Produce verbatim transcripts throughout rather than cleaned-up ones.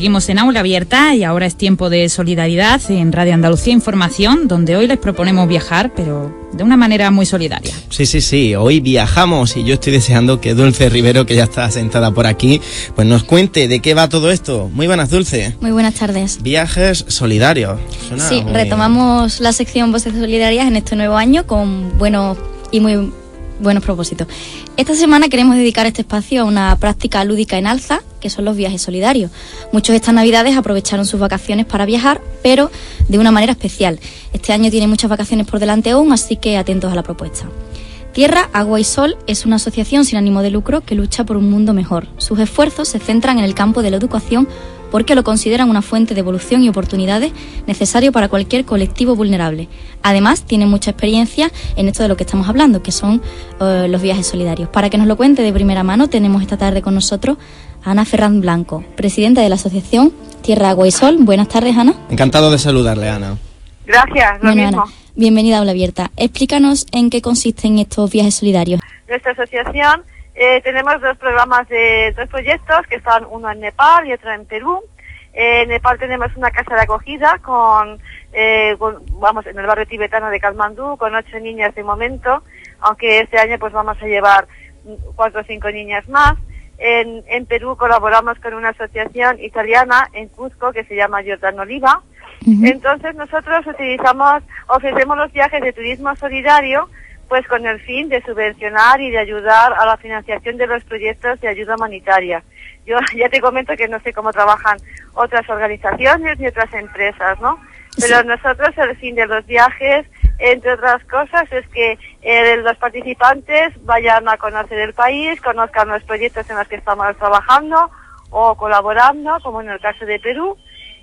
seguimos en Aula Abierta y ahora es tiempo de solidaridad en Radio Andalucía Información, donde hoy les proponemos viajar, pero de una manera muy solidaria. Sí, sí, sí, hoy viajamos y yo estoy deseando que Dulce Rivero, que ya está sentada por aquí, pues nos cuente de qué va todo esto. Muy buenas, Dulce. Muy buenas tardes. Viajes solidarios. Suena sí, muy... retomamos la sección Voces Solidarias en este nuevo año con buenos y muy buenos propósitos. Esta semana queremos dedicar este espacio a una práctica lúdica en alza, que son los viajes solidarios. Muchos estas navidades aprovecharon sus vacaciones para viajar, pero de una manera especial. Este año tiene muchas vacaciones por delante aún, así que atentos a la propuesta. Tierra, Agua y Sol es una asociación sin ánimo de lucro que lucha por un mundo mejor. Sus esfuerzos se centran en el campo de la educación porque lo consideran una fuente de evolución y oportunidades necesario para cualquier colectivo vulnerable. Además, tiene mucha experiencia en esto de lo que estamos hablando, que son uh, los viajes solidarios. Para que nos lo cuente de primera mano, tenemos esta tarde con nosotros a Ana Ferran Blanco, presidenta de la asociación Tierra, Agua y Sol. Buenas tardes, Ana. Encantado de saludarle, Ana. Gracias, lo bueno, mismo. Ana, bienvenida a Aula Abierta. Explícanos en qué consisten estos viajes solidarios. Nuestra asociación eh, tenemos dos programas de dos proyectos, que están uno en Nepal y otro en Perú. Eh, en Nepal tenemos una casa de acogida con, eh, con, vamos, en el barrio tibetano de Katmandú, con ocho niñas de momento, aunque este año pues vamos a llevar cuatro o cinco niñas más. En, en Perú colaboramos con una asociación italiana en Cuzco que se llama Jordan Oliva. Uh-huh. Entonces nosotros utilizamos, ofrecemos los viajes de turismo solidario, pues con el fin de subvencionar y de ayudar a la financiación de los proyectos de ayuda humanitaria. Yo ya te comento que no sé cómo trabajan otras organizaciones ni otras empresas, ¿no? Pero sí. Nosotros el fin de los viajes, entre otras cosas, es que eh, los participantes vayan a conocer el país, conozcan los proyectos en los que estamos trabajando o colaborando, como en el caso de Perú,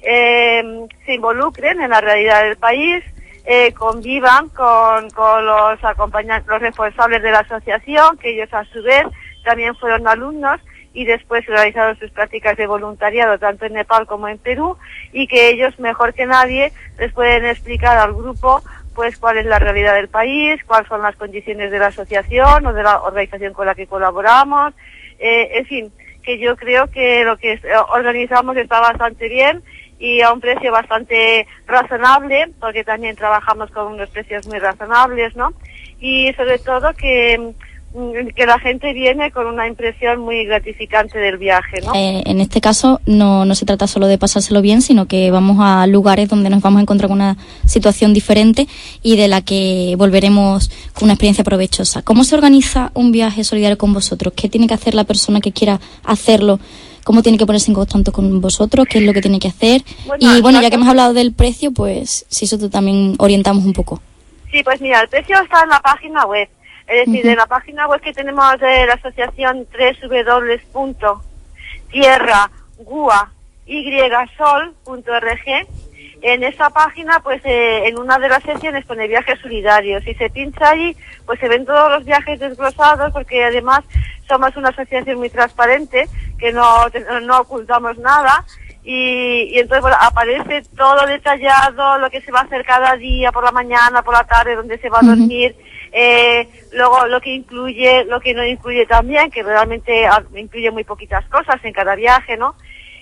eh, se involucren en la realidad del país, eh, convivan con, con los acompañantes, los responsables de la asociación, que ellos a su vez también fueron alumnos y después realizaron sus prácticas de voluntariado tanto en Nepal como en Perú, y que ellos mejor que nadie les pueden explicar al grupo pues cuál es la realidad del país, cuáles son las condiciones de la asociación o de la organización con la que colaboramos, eh, en fin, que yo creo que lo que organizamos está bastante bien y a un precio bastante razonable, porque también trabajamos con unos precios muy razonables, ¿no? Y sobre todo que que la gente viene con una impresión muy gratificante del viaje, ¿no? Eh, en este caso no, no se trata solo de pasárselo bien, sino que vamos a lugares donde nos vamos a encontrar con una situación diferente y de la que volveremos con una experiencia provechosa. ¿Cómo se organiza un viaje solidario con vosotros? ¿Qué tiene que hacer la persona que quiera hacerlo? ¿Cómo tiene que ponerse en contacto con vosotros? ¿Qué es lo que tiene que hacer? Bueno, y bueno, ya que hemos hablado del precio, pues si eso también orientamos un poco. Sí, pues mira, el precio está en la página web. Es decir, de la página web que tenemos de la asociación doble u doble u doble u punto tierra gua y sol punto org. En esa página, pues eh, en una de las secciones pone viajes solidarios. Si se pincha ahí, pues se ven todos los viajes desglosados, porque además somos una asociación muy transparente, que no, no ocultamos nada. Y, y entonces bueno, aparece todo detallado, lo que se va a hacer cada día, por la mañana, por la tarde, dónde se va a dormir. Uh-huh. Eh, luego lo que incluye, lo que no incluye también, que realmente incluye muy poquitas cosas en cada viaje, ¿no?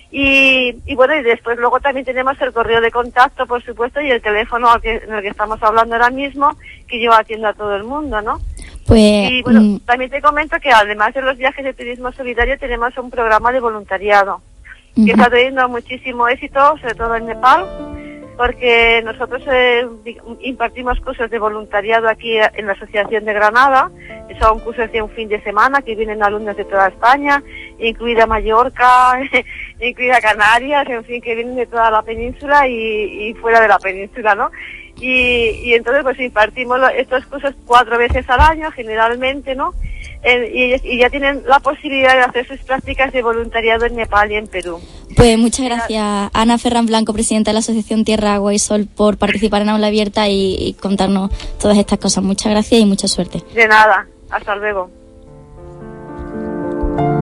Y, y bueno, y después luego también tenemos el correo de contacto, por supuesto, y el teléfono al que, en el que estamos hablando ahora mismo, que yo atiendo a todo el mundo, ¿no? Pues, y bueno, mm. también te comento que además de los viajes de turismo solidario tenemos un programa de voluntariado, uh-huh. que está teniendo muchísimo éxito, sobre todo en Nepal, porque nosotros eh, impartimos cursos de voluntariado aquí en la Asociación de Granada. Son cursos de un fin de semana que vienen alumnos de toda España, incluida Mallorca, incluida Canarias, en fin, que vienen de toda la península y, y fuera de la península, ¿no? Y, y entonces pues impartimos estos cursos cuatro veces al año generalmente, ¿no? Eh, y, y ya tienen la posibilidad de hacer sus prácticas de voluntariado en Nepal y en Perú. Pues muchas gracias, Ana Ferran Blanco, presidenta de la Asociación Tierra, Agua y Sol, por participar en Aula Abierta y, y contarnos todas estas cosas. Muchas gracias y mucha suerte. De nada, hasta luego.